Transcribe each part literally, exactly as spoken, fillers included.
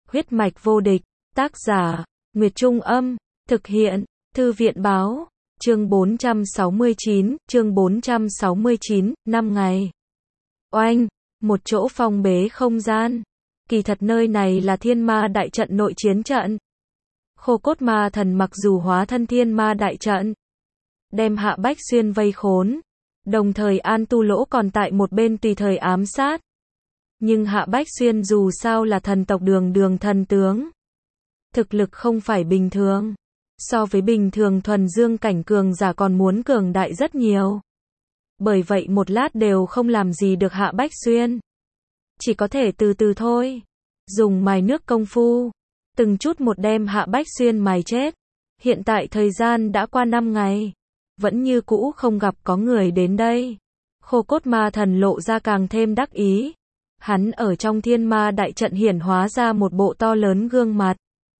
Huyết mạch vô địch, tác giả, Nguyệt Trung Âm, thực hiện, Thư viện Báo, chương bốn trăm sáu mươi chín, chương bốn trăm sáu mươi chín, năm ngày. Oanh, một chỗ phong bế không gian. Kỳ thật nơi này là thiên ma đại trận nội chiến trận. Khô cốt ma thần mặc dù hóa thân thiên ma đại trận, đem Hạ Bách Xuyên vây khốn, đồng thời An Tu Lỗ còn tại một bên tùy thời ám sát. Nhưng Hạ Bách Xuyên dù sao là thần tộc đường đường thần tướng. Thực lực không phải bình thường. So với bình thường thuần dương cảnh cường giả còn muốn cường đại rất nhiều. Bởi vậy một lát đều không làm gì được Hạ Bách Xuyên. Chỉ có thể từ từ thôi. Dùng mài nước công phu. Từng chút một đem Hạ Bách Xuyên mài chết. Hiện tại thời gian đã qua năm ngày. Vẫn như cũ không gặp có người đến đây. Khô cốt ma thần lộ ra càng thêm đắc ý. Hắn ở trong thiên ma đại trận hiển hóa ra một bộ to lớn gương mặt.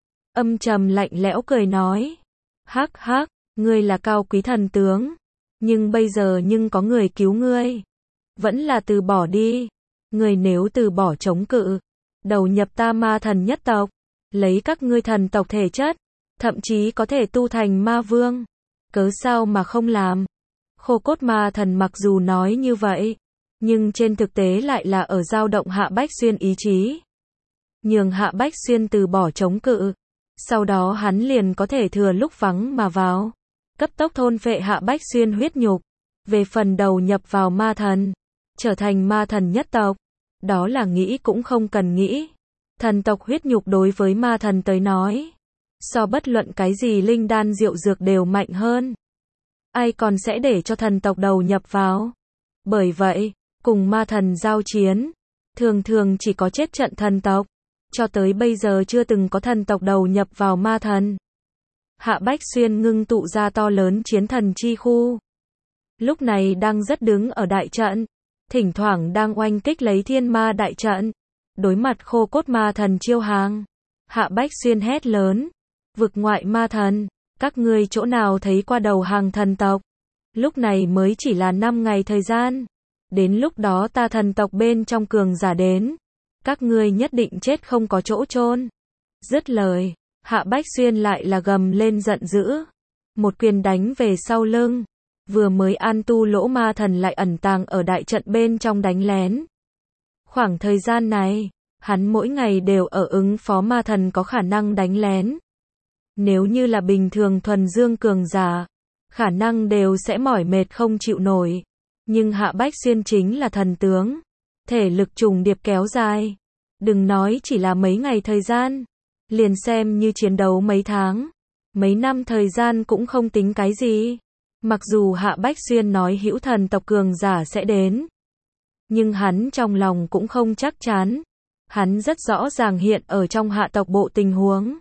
Âm trầm lạnh lẽo cười nói. Hắc hắc, ngươi là cao quý thần tướng. Nhưng bây giờ nhưng có người cứu ngươi. Vẫn là từ bỏ đi. Ngươi nếu từ bỏ chống cự. Đầu nhập ta ma thần nhất tộc. Lấy các ngươi thần tộc thể chất. Thậm chí có thể tu thành ma vương. Cớ sao mà không làm. Khô cốt ma thần mặc dù nói như vậy. Nhưng trên thực tế lại là ở dao động Hạ Bách Xuyên ý chí. Nhường Hạ Bách Xuyên từ bỏ chống cự. Sau đó hắn liền có thể thừa lúc vắng mà vào. Cấp tốc thôn phệ Hạ Bách Xuyên huyết nhục. Về phần đầu nhập vào ma thần. Trở thành ma thần nhất tộc. Đó là nghĩ cũng không cần nghĩ. Thần tộc huyết nhục đối với ma thần tới nói. So bất luận cái gì linh đan diệu dược đều mạnh hơn. Ai còn sẽ để cho thần tộc đầu nhập vào. Bởi vậy, cùng ma thần giao chiến. Thường thường chỉ có chết trận thần tộc. Cho tới bây giờ chưa từng có thần tộc đầu nhập vào ma thần. Hạ Bách Xuyên ngưng tụ ra to lớn chiến thần chi khu. Lúc này đang rất đứng ở đại trận. Thỉnh thoảng đang oanh kích lấy thiên ma đại trận. Đối mặt khô cốt ma thần chiêu hàng. Hạ Bách Xuyên hét lớn. Vực ngoại ma thần. Các ngươi chỗ nào thấy qua đầu hàng thần tộc. Lúc này mới chỉ là năm ngày thời gian. Đến lúc đó ta thần tộc bên trong cường giả đến. Các ngươi nhất định chết không có chỗ chôn. Dứt lời, Hạ Bách Xuyên lại là gầm lên giận dữ. Một quyền đánh về sau lưng. Vừa mới An Tu Lỗ ma thần lại ẩn tàng ở đại trận bên trong đánh lén. Khoảng thời gian này, hắn mỗi ngày đều ở ứng phó ma thần có khả năng đánh lén. Nếu như là bình thường thuần dương cường giả, khả năng đều sẽ mỏi mệt không chịu nổi. Nhưng Hạ Bách Xuyên chính là thần tướng. Thể lực trùng điệp kéo dài. Đừng nói chỉ là mấy ngày thời gian. Liền xem như chiến đấu mấy tháng. Mấy năm thời gian cũng không tính cái gì. Mặc dù Hạ Bách Xuyên nói hữu thần tộc cường giả sẽ đến. Nhưng hắn trong lòng cũng không chắc chắn. Hắn rất rõ ràng hiện ở trong hạ tộc bộ tình huống.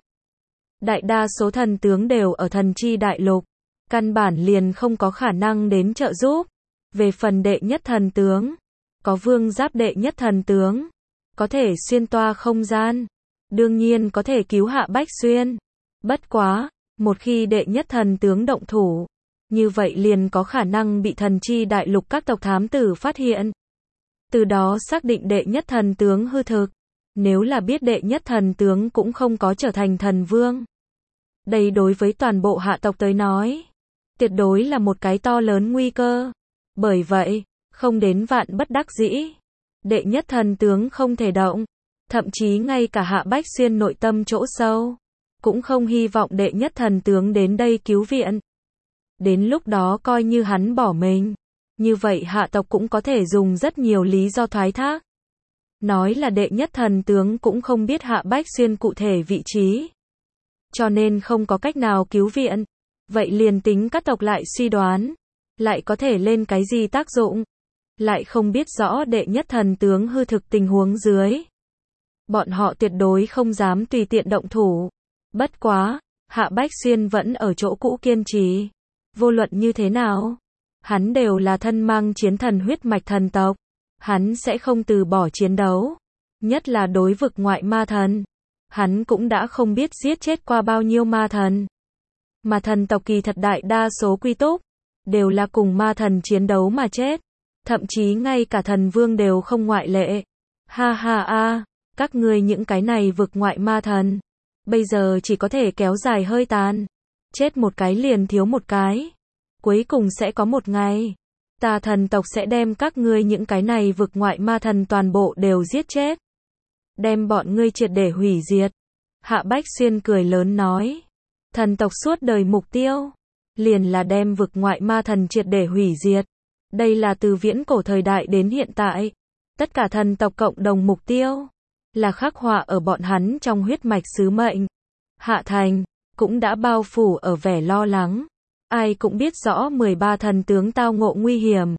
Đại đa số thần tướng đều ở thần chi đại lục. Căn bản liền không có khả năng đến trợ giúp. Về phần đệ nhất thần tướng. Có vương giáp đệ nhất thần tướng. Có thể xuyên toa không gian. Đương nhiên có thể cứu Hạ Bách Xuyên. Bất quá, một khi đệ nhất thần tướng động thủ. Như vậy liền có khả năng bị thần chi đại lục các tộc thám tử phát hiện. Từ đó xác định đệ nhất thần tướng hư thực. Nếu là biết đệ nhất thần tướng cũng không có trở thành thần vương. Đây đối với toàn bộ hạ tộc tới nói. Tuyệt đối là một cái to lớn nguy cơ. Bởi vậy, không đến vạn bất đắc dĩ. Đệ nhất thần tướng không thể động. Thậm chí ngay cả Hạ Bách Xuyên nội tâm chỗ sâu. Cũng không hy vọng đệ nhất thần tướng đến đây cứu viện. Đến lúc đó coi như hắn bỏ mình. Như vậy hạ tộc cũng có thể dùng rất nhiều lý do thoái thác. Nói là đệ nhất thần tướng cũng không biết Hạ Bách Xuyên cụ thể vị trí. Cho nên không có cách nào cứu viện. Vậy liền tính các tộc lại suy đoán. Lại có thể lên cái gì tác dụng. Lại không biết rõ đệ nhất thần tướng hư thực tình huống dưới. Bọn họ tuyệt đối không dám tùy tiện động thủ. Bất quá, Hạ Bách Xuyên vẫn ở chỗ cũ kiên trì. Vô luận như thế nào, hắn đều là thân mang chiến thần huyết mạch thần tộc. Hắn sẽ không từ bỏ chiến đấu. Nhất là đối vực ngoại ma thần. Hắn cũng đã không biết giết chết qua bao nhiêu ma thần. Mà thần tộc kỳ thật đại đa số quy túc. Đều là cùng ma thần chiến đấu mà chết. Thậm chí ngay cả thần vương đều không ngoại lệ. Ha ha a, Các ngươi những cái này vực ngoại ma thần, bây giờ chỉ có thể kéo dài hơi tàn. Chết một cái liền thiếu một cái. Cuối cùng sẽ có một ngày, ta thần tộc sẽ đem các ngươi những cái này vực ngoại ma thần toàn bộ đều giết chết. Đem bọn ngươi triệt để hủy diệt. Hạ Bách Xuyên cười lớn nói. Thần tộc suốt đời mục tiêu, liền là đem vực ngoại ma thần triệt để hủy diệt. Đây là từ viễn cổ thời đại đến hiện tại. Tất cả thần tộc cộng đồng mục tiêu, là khắc họa ở bọn hắn trong huyết mạch sứ mệnh. Hạ Thành, cũng đã bao phủ ở vẻ lo lắng. Ai cũng biết rõ mười ba thần tướng tao ngộ nguy hiểm,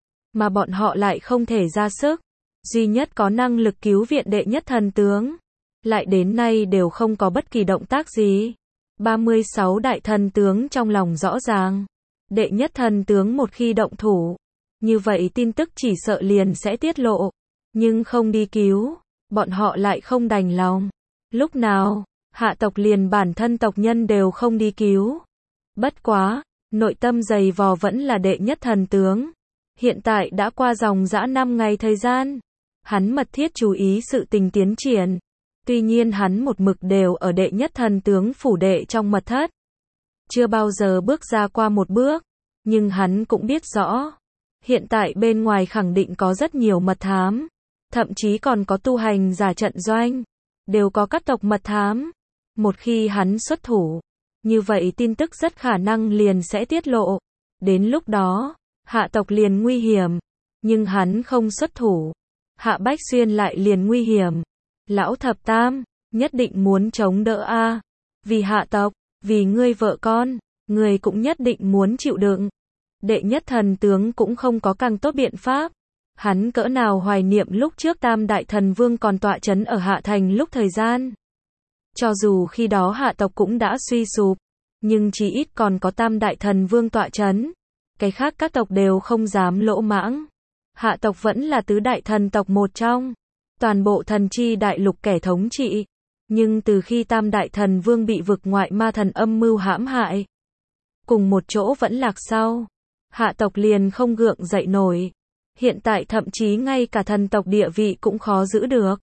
mà bọn họ lại không thể ra sức. Duy nhất có năng lực cứu viện đệ nhất thần tướng, lại đến nay đều không có bất kỳ động tác gì. ba mươi sáu đại thần tướng trong lòng rõ ràng. Đệ nhất thần tướng một khi động thủ, như vậy tin tức chỉ sợ liền sẽ tiết lộ. Nhưng không đi cứu, bọn họ lại không đành lòng. Lúc nào, hạ tộc liền bản thân tộc nhân đều không đi cứu. Bất quá, nội tâm dày vò vẫn là đệ nhất thần tướng. Hiện tại đã qua dòng dã năm ngày thời gian. Hắn mật thiết chú ý sự tình tiến triển. Tuy nhiên hắn một mực đều ở đệ nhất thần tướng phủ đệ trong mật thất. Chưa bao giờ bước ra qua một bước. Nhưng hắn cũng biết rõ. Hiện tại bên ngoài khẳng định có rất nhiều mật thám. Thậm chí còn có tu hành giả trận doanh. Đều có các tộc mật thám. Một khi hắn xuất thủ, như vậy tin tức rất khả năng liền sẽ tiết lộ. Đến lúc đó, hạ tộc liền nguy hiểm. Nhưng hắn không xuất thủ. Hạ Bách Xuyên lại liền nguy hiểm. Lão thập tam, nhất định muốn chống đỡ a. Vì hạ tộc, vì ngươi vợ con, ngươi cũng nhất định muốn chịu đựng. Đệ nhất thần tướng cũng không có càng tốt biện pháp. Hắn cỡ nào hoài niệm lúc trước tam đại thần vương còn tọa chấn ở Hạ Thành lúc thời gian. Cho dù khi đó hạ tộc cũng đã suy sụp, nhưng chỉ ít còn có tam đại thần vương tọa chấn. Cái khác các tộc đều không dám lỗ mãng. Hạ tộc vẫn là tứ đại thần tộc một trong. Toàn bộ thần chi đại lục kẻ thống trị. Nhưng từ khi tam đại thần vương bị vực ngoại ma thần âm mưu hãm hại, cùng một chỗ vẫn lạc sau, hạ tộc liền không gượng dậy nổi. Hiện tại thậm chí ngay cả thần tộc địa vị cũng khó giữ được.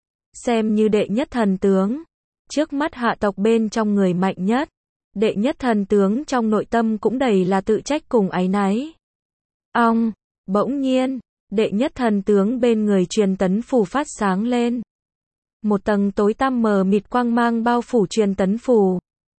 Xem như đệ nhất thần tướng, trước mắt hạ tộc bên trong người mạnh nhất. Đệ nhất thần tướng trong nội tâm cũng đầy là tự trách cùng áy náy. Ong, bỗng nhiên, đệ nhất thần tướng bên người truyền tấn phù phát sáng lên. Một tầng tối tăm mờ mịt quang mang bao phủ truyền tấn phù.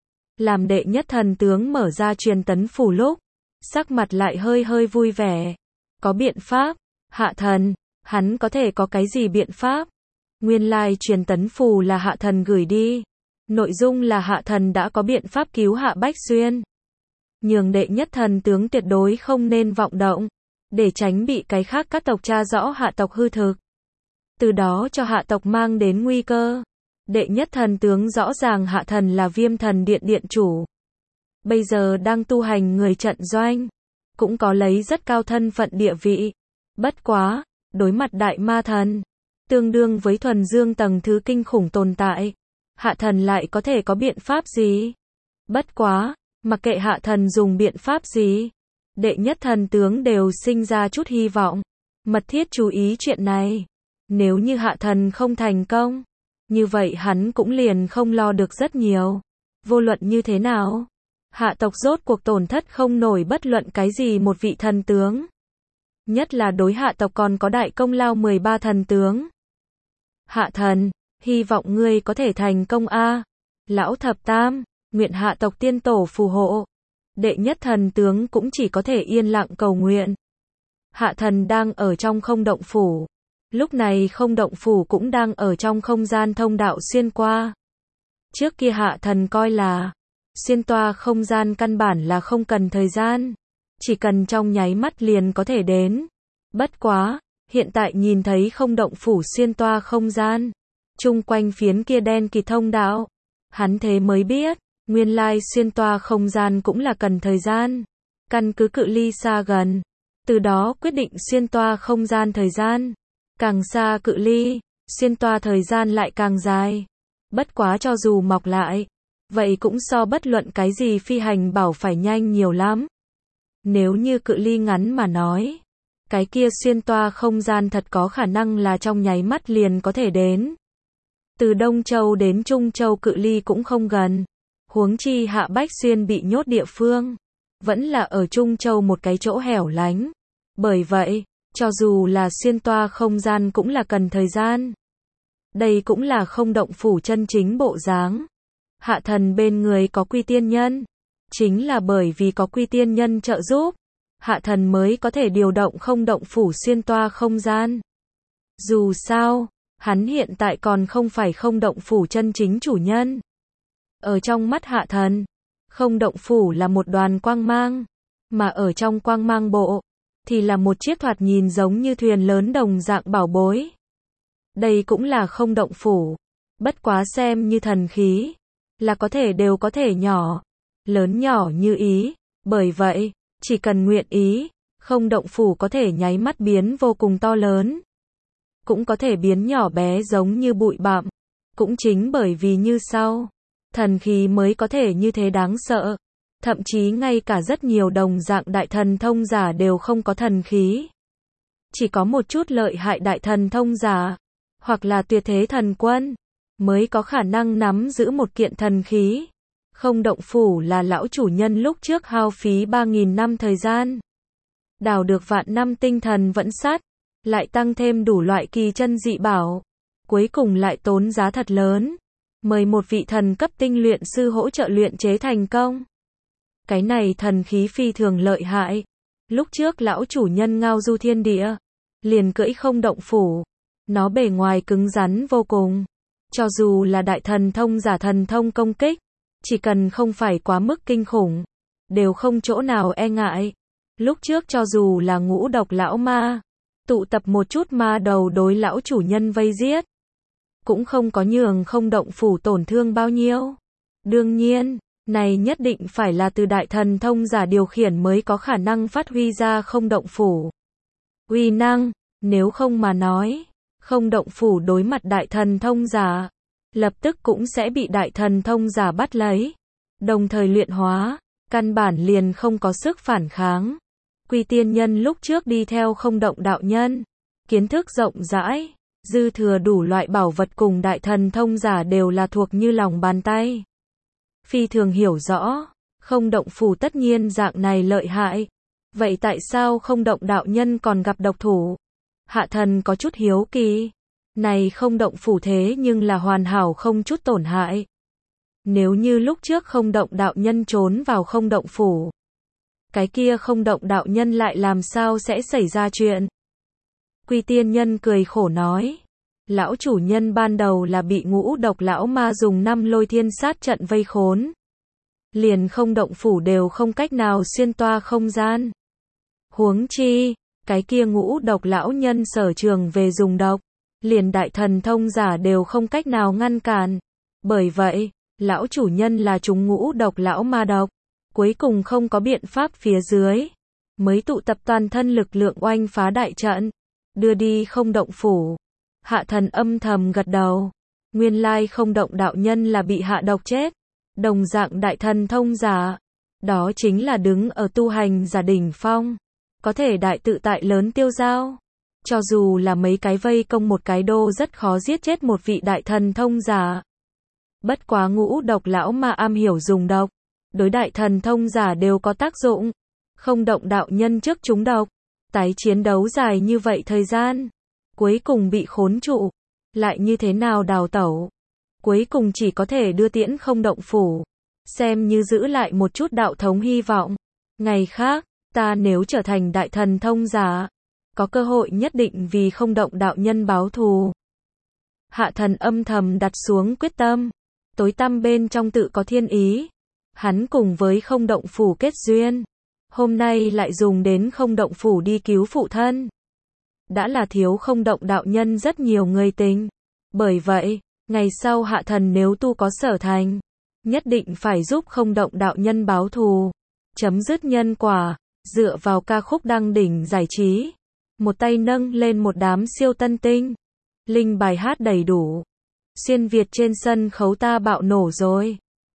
Làm đệ nhất thần tướng mở ra truyền tấn phù lúc, sắc mặt lại hơi hơi vui vẻ. Có biện pháp, hạ thần, hắn có thể có cái gì biện pháp? Nguyên lai truyền tấn phù là hạ thần gửi đi. Nội dung là hạ thần đã có biện pháp cứu Hạ Bách Xuyên. Nhường đệ nhất thần tướng tuyệt đối không nên vọng động, để tránh bị cái khác các tộc tra rõ hạ tộc hư thực. Từ đó cho hạ tộc mang đến nguy cơ. Đệ nhất thần tướng rõ ràng hạ thần là Viêm Thần Điện điện chủ. Bây giờ đang tu hành người trận doanh. Cũng có lấy rất cao thân phận địa vị. Bất quá, đối mặt đại ma thần, tương đương với thuần dương tầng thứ kinh khủng tồn tại. Hạ thần lại có thể có biện pháp gì? Bất quá, mặc kệ hạ thần dùng biện pháp gì, đệ nhất thần tướng đều sinh ra chút hy vọng. Mật thiết chú ý chuyện này. Nếu như hạ thần không thành công, như vậy hắn cũng liền không lo được rất nhiều. Vô luận như thế nào, hạ tộc rốt cuộc tổn thất không nổi bất luận cái gì một vị thần tướng. Nhất là đối hạ tộc còn có đại công lao mười ba thần tướng. Hạ thần, hy vọng ngươi có thể thành công a. Lão thập tam, nguyện hạ tộc tiên tổ phù hộ. Đệ nhất thần tướng cũng chỉ có thể yên lặng cầu nguyện. Hạ thần đang ở trong không động phủ. Lúc này không động phủ cũng đang ở trong không gian thông đạo xuyên qua. Trước kia hạ thần coi là xuyên toa không gian căn bản là không cần thời gian, chỉ cần trong nháy mắt liền có thể đến. Bất quá, hiện tại nhìn thấy không động phủ xuyên toa không gian, chung quanh phiến kia đen kịt thông đạo, hắn thế mới biết, nguyên lai xuyên toa không gian cũng là cần thời gian, căn cứ cự ly xa gần, từ đó quyết định xuyên toa không gian thời gian. Càng xa cự ly, xuyên toa thời gian lại càng dài. Bất quá cho dù mọc lại, vậy cũng so bất luận cái gì phi hành bảo phải nhanh nhiều lắm. Nếu như cự ly ngắn mà nói, cái kia xuyên toa không gian thật có khả năng là trong nháy mắt liền có thể đến. Từ Đông Châu đến Trung Châu cự ly cũng không gần. Huống chi Hạ Bách Xuyên bị nhốt địa phương, vẫn là ở Trung Châu một cái chỗ hẻo lánh. Bởi vậy, cho dù là xuyên toa không gian cũng là cần thời gian. Đây cũng là không động phủ chân chính bộ dáng. Hạ thần bên người có Quy Tiên Nhân. Chính là bởi vì có Quy Tiên Nhân trợ giúp, hạ thần mới có thể điều động không động phủ xuyên toa không gian. Dù sao, hắn hiện tại còn không phải không động phủ chân chính chủ nhân. Ở trong mắt hạ thần, không động phủ là một đoàn quang mang, mà ở trong quang mang bộ, thì là một chiếc thoạt nhìn giống như thuyền lớn đồng dạng bảo bối. Đây cũng là không động phủ, bất quá xem như thần khí, là có thể đều có thể nhỏ, lớn nhỏ như ý, bởi vậy, chỉ cần nguyện ý, không động phủ có thể nháy mắt biến vô cùng to lớn, cũng có thể biến nhỏ bé giống như bụi bặm, cũng chính bởi vì như sau, thần khí mới có thể như thế đáng sợ, thậm chí ngay cả rất nhiều đồng dạng đại thần thông giả đều không có thần khí. Chỉ có một chút lợi hại đại thần thông giả, hoặc là tuyệt thế thần quân, mới có khả năng nắm giữ một kiện thần khí. Không động phủ là lão chủ nhân lúc trước hao phí ba nghìn năm thời gian, đào được vạn năm tinh thần vẫn sắt, lại tăng thêm đủ loại kỳ chân dị bảo, cuối cùng lại tốn giá thật lớn, mời một vị thần cấp tinh luyện sư hỗ trợ luyện chế thành công. Cái này thần khí phi thường lợi hại. Lúc trước lão chủ nhân Ngao Du Thiên Địa, liền cưỡi không động phủ, nó bề ngoài cứng rắn vô cùng, cho dù là đại thần thông giả thần thông công kích, chỉ cần không phải quá mức kinh khủng, đều không chỗ nào e ngại. Lúc trước cho dù là ngũ độc lão ma, tụ tập một chút ma đầu đối lão chủ nhân vây giết, cũng không có nhường không động phủ tổn thương bao nhiêu. Đương nhiên, này nhất định phải là từ đại thần thông giả điều khiển mới có khả năng phát huy ra không động phủ uy năng, nếu không mà nói, không động phủ đối mặt đại thần thông giả, lập tức cũng sẽ bị đại thần thông giả bắt lấy, đồng thời luyện hóa, căn bản liền không có sức phản kháng. Quy Tiên Nhân lúc trước đi theo không động đạo nhân, kiến thức rộng rãi, dư thừa đủ loại bảo vật cùng đại thần thông giả đều là thuộc như lòng bàn tay. Phi thường hiểu rõ, không động phủ tất nhiên dạng này lợi hại. Vậy tại sao không động đạo nhân còn gặp độc thủ? Hạ thần có chút hiếu kỳ. Này không động phủ thế nhưng là hoàn hảo không chút tổn hại. Nếu như lúc trước không động đạo nhân trốn vào không động phủ, cái kia không động đạo nhân lại làm sao sẽ xảy ra chuyện? Quy Tiên Nhân cười khổ nói. Lão chủ nhân ban đầu là bị ngũ độc lão ma dùng năm lôi thiên sát trận vây khốn. Liền không động phủ đều không cách nào xuyên toa không gian. Huống chi, cái kia ngũ độc lão nhân sở trường về dùng độc, liền đại thần thông giả đều không cách nào ngăn cản. Bởi vậy, lão chủ nhân là chúng ngũ độc lão ma độc, cuối cùng không có biện pháp phía dưới, mới tụ tập toàn thân lực lượng oanh phá đại trận, đưa đi không động phủ. Hạ thần âm thầm gật đầu, nguyên lai không động đạo nhân là bị hạ độc chết, đồng dạng đại thần thông giả, đó chính là đứng ở tu hành giả đỉnh phong, có thể đại tự tại lớn tiêu dao. Cho dù là mấy cái vây công một cái đô rất khó giết chết một vị đại thần thông giả. Bất quá ngũ độc lão ma am hiểu dùng độc, đối đại thần thông giả đều có tác dụng. Không động đạo nhân trước chúng độc, tái chiến đấu dài như vậy thời gian, cuối cùng bị khốn trụ, lại như thế nào đào tẩu, cuối cùng chỉ có thể đưa tiễn không động phủ, xem như giữ lại một chút đạo thống hy vọng. Ngày khác, ta nếu trở thành đại thần thông giả, có cơ hội nhất định vì không động đạo nhân báo thù. Hạ thần âm thầm đặt xuống quyết tâm, tối tăm bên trong tự có thiên ý, hắn cùng với không động phủ kết duyên, hôm nay lại dùng đến không động phủ đi cứu phụ thân. Đã là thiếu không động đạo nhân rất nhiều người tình, bởi vậy, ngày sau hạ thần nếu tu có sở thành, nhất định phải giúp không động đạo nhân báo thù, chấm dứt nhân quả, dựa vào ca khúc đăng đỉnh giải trí. Một tay nâng lên một đám siêu tân tinh, linh bài hát đầy đủ, xuyên Việt trên sân khấu ta bạo nổ rồi.